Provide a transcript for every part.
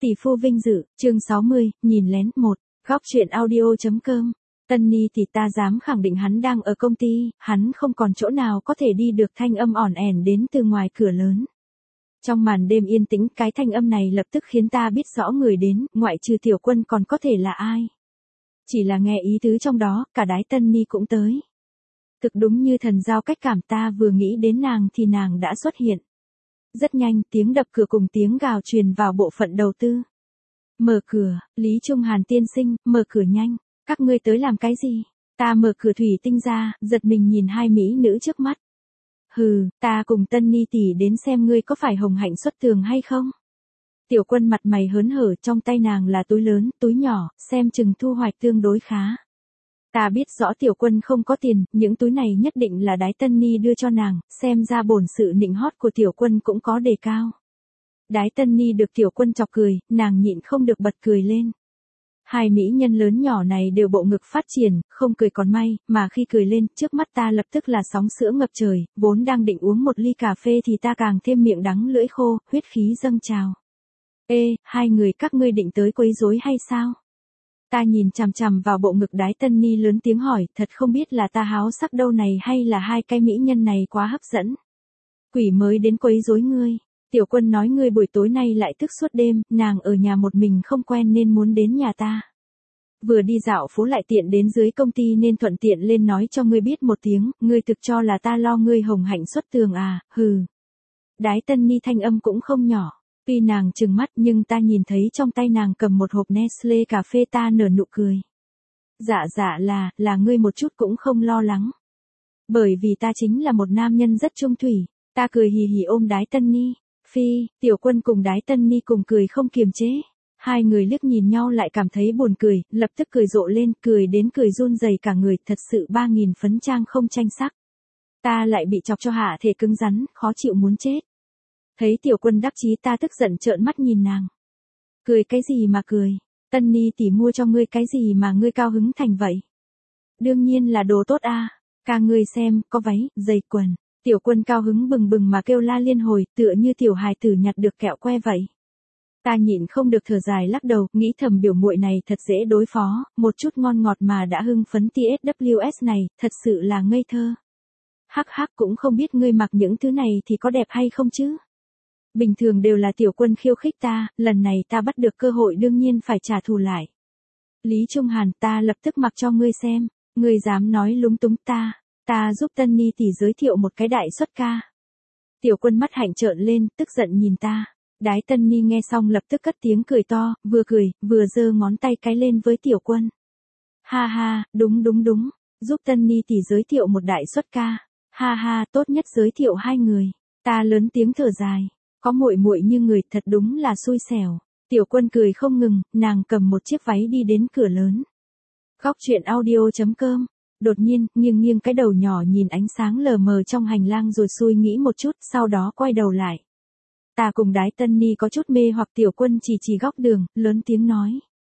Tỷ phu vinh dự, chương 60, nhìn lén 1, góc chuyện audio.com. Tân thì ta dám khẳng định hắn đang ở công ty, hắn không còn chỗ nào có thể đi được, thanh âm ỏn ẻn đến từ ngoài cửa lớn. Trong màn đêm yên tĩnh, cái thanh âm này lập tức khiến ta biết rõ người đến, ngoại trừ Tiểu Quân còn có thể là ai. Chỉ là nghe ý tứ trong đó, cả Đái Tân Ni cũng tới. Thực đúng như thần giao cách cảm, ta vừa nghĩ đến nàng thì nàng đã xuất hiện. Rất nhanh, tiếng đập cửa cùng tiếng gào truyền vào bộ phận đầu tư. Mở cửa, Lý Trung Hàn tiên sinh, mở cửa nhanh. Các ngươi tới làm cái gì? Ta mở cửa thủy tinh ra, giật mình nhìn hai mỹ nữ trước mắt. Hừ, ta cùng Tân Ni tỷ đến xem ngươi có phải hồng hạnh xuất tường hay không? Tiểu Quân mặt mày hớn hở, trong tay nàng là túi lớn, túi nhỏ, xem chừng thu hoạch tương đối khá. Ta biết rõ Tiểu Quân không có tiền, những túi này nhất định là Đái Tân Ni đưa cho nàng, xem ra bổn sự nịnh hót của Tiểu Quân cũng có đề cao. Đái Tân Ni được Tiểu Quân chọc cười, nàng nhịn không được bật cười lên. Hai mỹ nhân lớn nhỏ này đều bộ ngực phát triển, không cười còn may, mà khi cười lên, trước mắt ta lập tức là sóng sữa ngập trời, vốn đang định uống một ly cà phê thì ta càng thêm miệng đắng lưỡi khô, huyết khí dâng trào. Ê, hai người các ngươi định tới quấy rối hay sao? Ta nhìn chằm chằm vào bộ ngực Đái Tân Ni lớn tiếng hỏi, thật không biết là ta háo sắc đâu này hay là hai cái mỹ nhân này quá hấp dẫn. Quỷ mới đến quấy rối ngươi. Tiểu Quân nói ngươi buổi tối nay lại thức suốt đêm, nàng ở nhà một mình không quen nên muốn đến nhà ta. Vừa đi dạo phố lại tiện đến dưới công ty nên thuận tiện lên nói cho ngươi biết một tiếng, ngươi thực cho là ta lo ngươi hồng hạnh xuất tường à, hừ. Đái Tân Ni thanh âm cũng không nhỏ. Tuy nàng trừng mắt nhưng ta nhìn thấy trong tay nàng cầm một hộp Nestle cà phê, ta nở nụ cười. Dạ là ngươi một chút cũng không lo lắng. Bởi vì ta chính là một nam nhân rất trung thủy, ta cười hì hì ôm Đái Tân Ni. Phi, Tiểu Quân cùng Đái Tân Ni cùng cười không kiềm chế. Hai người liếc nhìn nhau lại cảm thấy buồn cười, lập tức cười rộ lên, cười đến cười run rẩy cả người, thật sự 3000 phấn trang không tranh sắc. Ta lại bị chọc cho hạ thể cứng rắn, khó chịu muốn chết. Thấy Tiểu Quân đắc chí ta tức giận trợn mắt nhìn nàng. Cười cái gì mà cười, Tân Ni tỷ mua cho ngươi cái gì mà ngươi cao hứng thành vậy? Đương nhiên là đồ tốt a, ca ngươi xem, có váy, giày quần. Tiểu Quân cao hứng bừng bừng mà kêu la liên hồi, tựa như tiểu hài tử nhặt được kẹo que vậy. Ta nhịn không được thở dài lắc đầu, nghĩ thầm biểu muội này thật dễ đối phó, một chút ngon ngọt mà đã hưng phấn TSWS này, thật sự là ngây thơ. Hắc hắc, cũng không biết ngươi mặc những thứ này thì có đẹp hay không chứ? Bình thường đều là Tiểu Quân khiêu khích ta, lần này ta bắt được cơ hội đương nhiên phải trả thù lại. Lý Trung Hàn, ta lập tức mặc cho ngươi xem, ngươi dám nói lúng túng ta giúp Tân Ni tỷ giới thiệu một cái đại xuất ca. Tiểu Quân mắt hạnh trợn lên, tức giận nhìn ta. Đái Tân Ni nghe xong lập tức cất tiếng cười to, vừa cười, vừa giơ ngón tay cái lên với Tiểu Quân. Ha ha, đúng, giúp Tân Ni tỷ giới thiệu một đại xuất ca. Ha ha, tốt nhất giới thiệu hai người. Ta lớn tiếng thở dài, có muội muội như người thật đúng là xui xẻo. Tiểu Quân cười không ngừng, nàng cầm một chiếc váy đi đến cửa lớn. Góc chuyện audio.com. Đột nhiên, nghiêng cái đầu nhỏ nhìn ánh sáng lờ mờ trong hành lang rồi suy nghĩ một chút, sau đó quay đầu lại. Ta cùng Đái Tân Ni có chút mê hoặc. Tiểu Quân chỉ góc đường, lớn tiếng nói.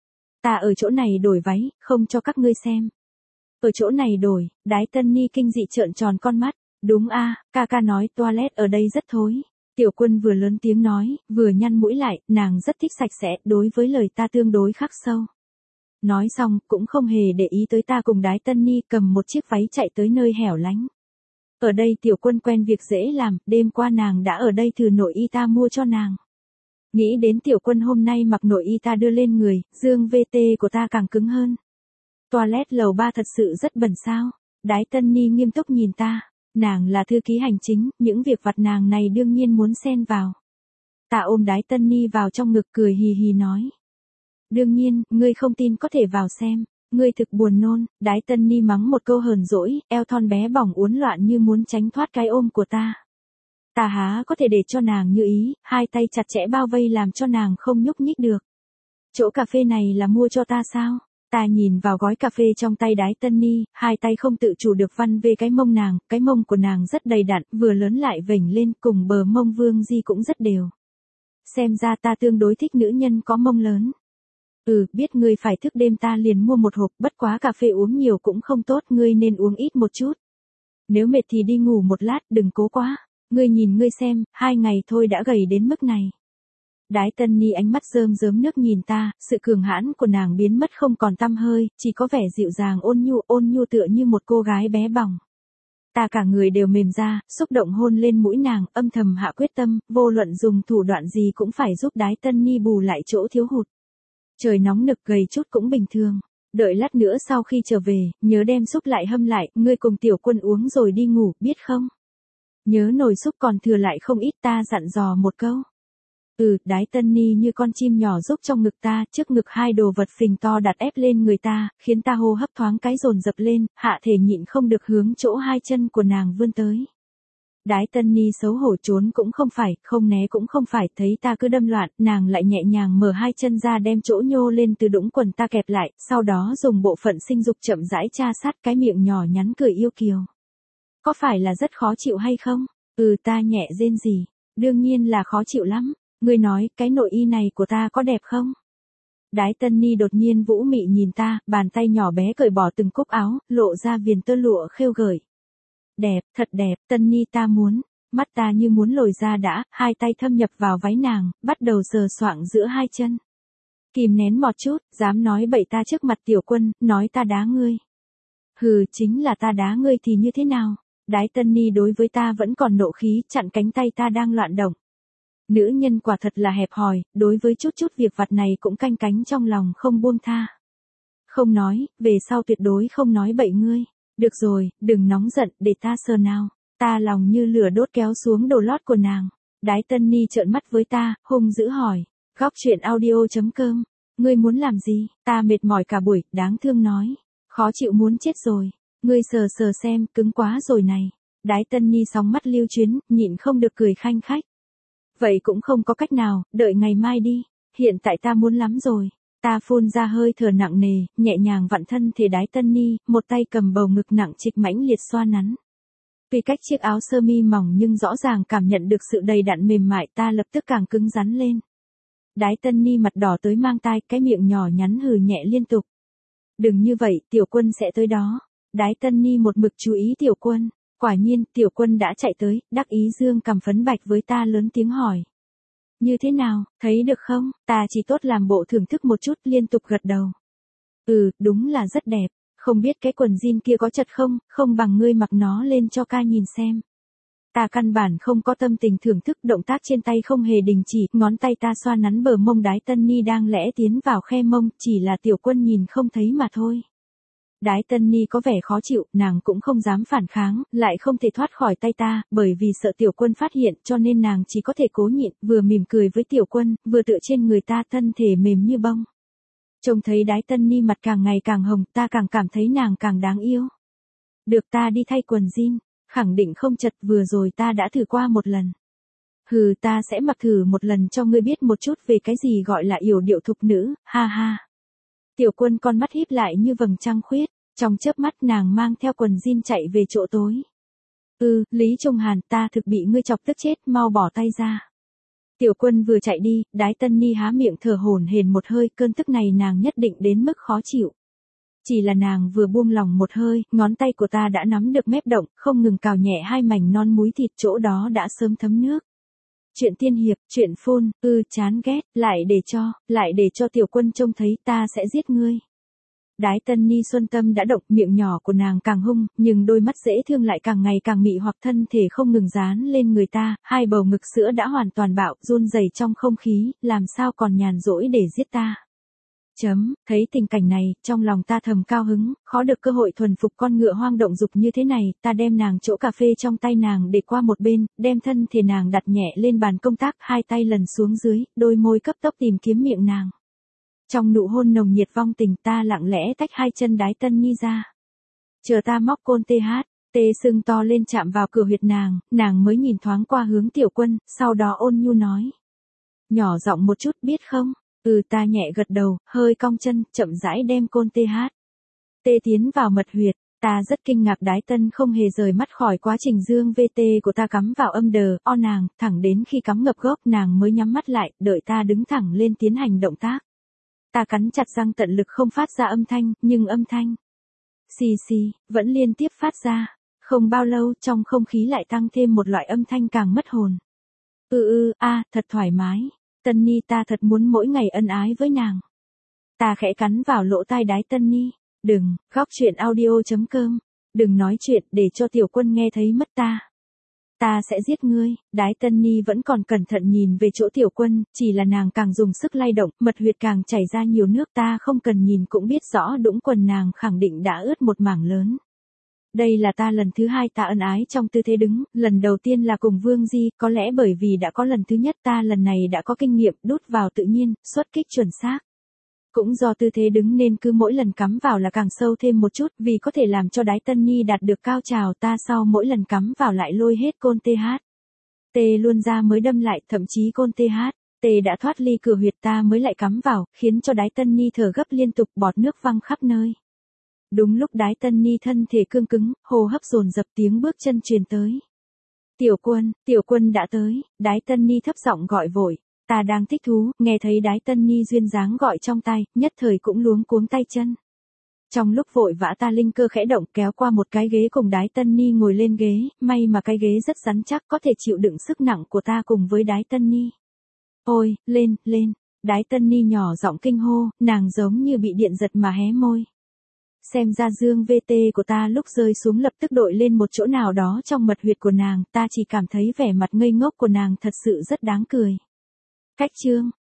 Ta ở chỗ này đổi váy, không cho các ngươi xem. Ở chỗ này đổi, Đái Tân Ni kinh dị trợn tròn con mắt. Đúng a, ca nói toilet ở đây rất thối. Tiểu Quân vừa lớn tiếng nói, vừa nhăn mũi lại, nàng rất thích sạch sẽ, đối với lời ta tương đối khắc sâu. Nói xong, cũng không hề để ý tới ta cùng Đái Tân Ni cầm một chiếc váy chạy tới nơi hẻo lánh. Ở đây Tiểu Quân quen việc dễ làm, đêm qua nàng đã ở đây thử nội y ta mua cho nàng. Nghĩ đến Tiểu Quân hôm nay mặc nội y ta đưa lên người, dương VT của ta càng cứng hơn. Toilet lầu 3 thật sự rất bẩn sao? Đái Tân Ni nghiêm túc nhìn ta, nàng là thư ký hành chính, những việc vặt nàng này đương nhiên muốn xen vào. Ta ôm Đái Tân Ni vào trong ngực cười hì hì nói. Đương nhiên, ngươi không tin có thể vào xem, ngươi thực buồn nôn. Đái Tân Ni mắng một câu hờn dỗi, eo thon bé bỏng uốn loạn như muốn tránh thoát cái ôm của ta. Ta há có thể để cho nàng như ý, hai tay chặt chẽ bao vây làm cho nàng không nhúc nhích được. Chỗ cà phê này là mua cho ta sao? Ta nhìn vào gói cà phê trong tay Đái Tân Ni, hai tay không tự chủ được văn về cái mông nàng, cái mông của nàng rất đầy đặn, vừa lớn lại vểnh lên, cùng bờ mông vương di cũng rất đều. Xem ra ta tương đối thích nữ nhân có mông lớn. Biết ngươi phải thức đêm ta liền mua một hộp, bất quá cà phê uống nhiều cũng không tốt, ngươi nên uống ít một chút. Nếu mệt thì đi ngủ một lát, đừng cố quá. Ngươi nhìn ngươi xem, 2 ngày thôi đã gầy đến mức này. Đái Tân Ni ánh mắt rơm rớm nước nhìn ta, sự cường hãn của nàng biến mất không còn tăm hơi, chỉ có vẻ dịu dàng ôn nhu tựa như một cô gái bé bỏng. Ta cả người đều mềm ra, xúc động hôn lên mũi nàng, âm thầm hạ quyết tâm, vô luận dùng thủ đoạn gì cũng phải giúp Đái Tân Ni bù lại chỗ thiếu hụt. Trời nóng nực gầy chút cũng bình thường. Đợi lát nữa sau khi trở về, nhớ đem súp lại hâm lại, ngươi cùng Tiểu Quân uống rồi đi ngủ, biết không? Nhớ nồi súp còn thừa lại không ít, ta dặn dò một câu. Đái Tân Ni như con chim nhỏ rúc trong ngực ta, trước ngực hai đồ vật phình to đặt ép lên người ta, khiến ta hô hấp thoáng cái dồn dập lên, hạ thể nhịn không được hướng chỗ hai chân của nàng vươn tới. Đái Tân Ni xấu hổ trốn cũng không phải, không né cũng không phải, thấy ta cứ đâm loạn, nàng lại nhẹ nhàng mở hai chân ra đem chỗ nhô lên từ đũng quần ta kẹp lại, sau đó dùng bộ phận sinh dục chậm rãi tra sát cái miệng nhỏ nhắn cười yêu kiều. Có phải là rất khó chịu hay không? Ta nhẹ rên rỉ, đương nhiên là khó chịu lắm. Ngươi nói, cái nội y này của ta có đẹp không? Đái Tân Ni đột nhiên vũ mị nhìn ta, bàn tay nhỏ bé cởi bỏ từng cúc áo, lộ ra viền tơ lụa khêu gợi. Đẹp, thật đẹp, Tân Ni ta muốn. Mắt ta như muốn lồi ra đã, hai tay thâm nhập vào váy nàng, bắt đầu sờ soạng giữa hai chân. Kìm nén một chút, dám nói bậy ta trước mặt Tiểu Quân, nói ta đá ngươi. Hừ, chính là ta đá ngươi thì như thế nào? Đái Tân Ni đối với ta vẫn còn nộ khí, chặn cánh tay ta đang loạn động. Nữ nhân quả thật là hẹp hòi, đối với chút việc vặt này cũng canh cánh trong lòng không buông tha. Không nói, về sau tuyệt đối không nói bậy ngươi. Được rồi, đừng nóng giận, để ta sờ nào. Ta lòng như lửa đốt kéo xuống đồ lót của nàng. Đái Tân Ni trợn mắt với ta, hung dữ hỏi. Góc truyện audio.com. Ngươi muốn làm gì? Ta mệt mỏi cả buổi, đáng thương nói. Khó chịu muốn chết rồi. Ngươi sờ sờ xem, cứng quá rồi này. Đái Tân Ni sóng mắt lưu chuyến, nhịn không được cười khanh khách. Vậy cũng không có cách nào, đợi ngày mai đi. Hiện tại ta muốn lắm rồi. Ta phun ra hơi thở nặng nề, nhẹ nhàng vặn thân thể Đái Tân Ni, một tay cầm bầu ngực nặng trịch mãnh liệt xoa nắn. Tuy cách chiếc áo sơ mi mỏng nhưng rõ ràng cảm nhận được sự đầy đặn mềm mại, ta lập tức càng cứng rắn lên. Đái Tân Ni mặt đỏ tới mang tai, cái miệng nhỏ nhắn hừ nhẹ liên tục. Đừng như vậy, Tiểu Quân sẽ tới đó. Đái Tân Ni một mực chú ý Tiểu Quân. Quả nhiên, Tiểu Quân đã chạy tới, đắc ý dương cằm phấn bạch với ta lớn tiếng hỏi. Như thế nào, thấy được không? Ta chỉ tốt làm bộ thưởng thức một chút, liên tục gật đầu. Đúng là rất đẹp. Không biết cái quần jean kia có chật không, không bằng ngươi mặc nó lên cho ca nhìn xem. Ta căn bản không có tâm tình thưởng thức, động tác trên tay không hề đình chỉ, ngón tay ta xoa nắn bờ mông Đái Tân Ni đang lẽ tiến vào khe mông, chỉ là Tiểu Quân nhìn không thấy mà thôi. Đái Tân Ni có vẻ khó chịu, nàng cũng không dám phản kháng, lại không thể thoát khỏi tay ta, bởi vì sợ Tiểu Quân phát hiện cho nên nàng chỉ có thể cố nhịn, vừa mỉm cười với Tiểu Quân, vừa tựa trên người ta thân thể mềm như bông. Trông thấy Đái Tân Ni mặt càng ngày càng hồng, ta càng cảm thấy nàng càng đáng yêu. Được, ta đi thay quần jean, khẳng định không chật, vừa rồi ta đã thử qua một lần. Ta sẽ mặc thử một lần cho ngươi biết một chút về cái gì gọi là yểu điệu thục nữ, ha ha. Tiểu Quân con mắt híp lại như vầng trăng khuyết, trong chớp mắt nàng mang theo quần jean chạy về chỗ tối. Lý Trung Hàn, ta thực bị ngươi chọc tức chết, mau bỏ tay ra. Tiểu Quân vừa chạy đi, Đái Tân Ni há miệng thở hổn hển một hơi, cơn tức này nàng nhất định đến mức khó chịu. Chỉ là nàng vừa buông lỏng một hơi, ngón tay của ta đã nắm được mép động, không ngừng cào nhẹ hai mảnh non múi thịt, chỗ đó đã sớm thấm nước. Chuyện tiên hiệp, chuyện phôn, chán ghét, lại để cho Tiểu Quân trông thấy ta sẽ giết ngươi. Đái Tân Ni xuân tâm đã động, miệng nhỏ của nàng càng hung, nhưng đôi mắt dễ thương lại càng ngày càng mị hoặc, thân thể không ngừng dán lên người ta, hai bầu ngực sữa đã hoàn toàn bạo, run rẩy trong không khí, làm sao còn nhàn rỗi để giết ta. Thấy tình cảnh này, trong lòng ta thầm cao hứng, khó được cơ hội thuần phục con ngựa hoang động dục như thế này, ta đem nàng chỗ cà phê trong tay nàng để qua một bên, đem thân thể nàng đặt nhẹ lên bàn công tác, hai tay lần xuống dưới, đôi môi cấp tốc tìm kiếm miệng nàng. Trong nụ hôn nồng nhiệt vong tình, ta lặng lẽ tách hai chân Đái Tân Ni ra. Chờ ta móc côn tê sưng to lên chạm vào cửa huyệt nàng mới nhìn thoáng qua hướng Tiểu Quân, sau đó ôn nhu nói. Nhỏ giọng một chút biết không? Ta nhẹ gật đầu, hơi cong chân, chậm rãi đem côn tê tiến vào mật huyệt. Ta rất kinh ngạc, Đái Tân không hề rời mắt khỏi quá trình dương VT của ta cắm vào âm đờ, nàng, thẳng đến khi cắm ngập gốc nàng mới nhắm mắt lại, đợi ta đứng thẳng lên tiến hành động tác. Ta cắn chặt răng tận lực không phát ra âm thanh, nhưng âm thanh xì vẫn liên tiếp phát ra. Không bao lâu, trong không khí lại tăng thêm một loại âm thanh càng mất hồn. Thật thoải mái. Tân Ni ta thật muốn mỗi ngày ân ái với nàng. Ta khẽ cắn vào lỗ tai Đái Tân Ni. Đừng, góc chuyện audio.com. Đừng nói chuyện để cho tiểu quân nghe thấy mất ta. Ta sẽ giết ngươi. Đái Tân Ni vẫn còn cẩn thận nhìn về chỗ tiểu quân, chỉ là nàng càng dùng sức lay động, mật huyệt càng chảy ra nhiều nước, ta không cần nhìn cũng biết rõ đũng quần nàng khẳng định đã ướt một mảng lớn. Đây là ta lần thứ hai ta ân ái trong tư thế đứng, lần đầu tiên là cùng Vương Di, có lẽ bởi vì đã có lần thứ nhất ta lần này đã có kinh nghiệm, đút vào tự nhiên, xuất kích chuẩn xác. Cũng do tư thế đứng nên cứ mỗi lần cắm vào là càng sâu thêm một chút, vì có thể làm cho Đái Tân Ni đạt được cao trào, ta sau mỗi lần cắm vào lại lôi hết côn TH. T luôn ra mới đâm lại, thậm chí côn TH. T đã thoát ly cửa huyệt ta mới lại cắm vào, khiến cho Đái Tân Ni thở gấp liên tục, bọt nước văng khắp nơi. Đúng lúc Đái Tân Ni thân thể cương cứng, hô hấp dồn dập, tiếng bước chân truyền tới. Tiểu quân đã tới. Đái Tân Ni thấp giọng gọi vội. Ta đang thích thú, nghe thấy Đái Tân Ni duyên dáng gọi trong tai, nhất thời cũng luống cuống tay chân. Trong lúc vội vã ta linh cơ khẽ động, kéo qua một cái ghế cùng Đái Tân Ni ngồi lên ghế, may mà cái ghế rất rắn chắc, có thể chịu đựng sức nặng của ta cùng với Đái Tân Ni. Ôi, lên. Đái Tân Ni nhỏ giọng kinh hô, nàng giống như bị điện giật mà hé môi. Xem ra dương VT của ta lúc rơi xuống lập tức đội lên một chỗ nào đó trong mật huyệt của nàng, ta chỉ cảm thấy vẻ mặt ngây ngốc của nàng thật sự rất đáng cười. Cách chương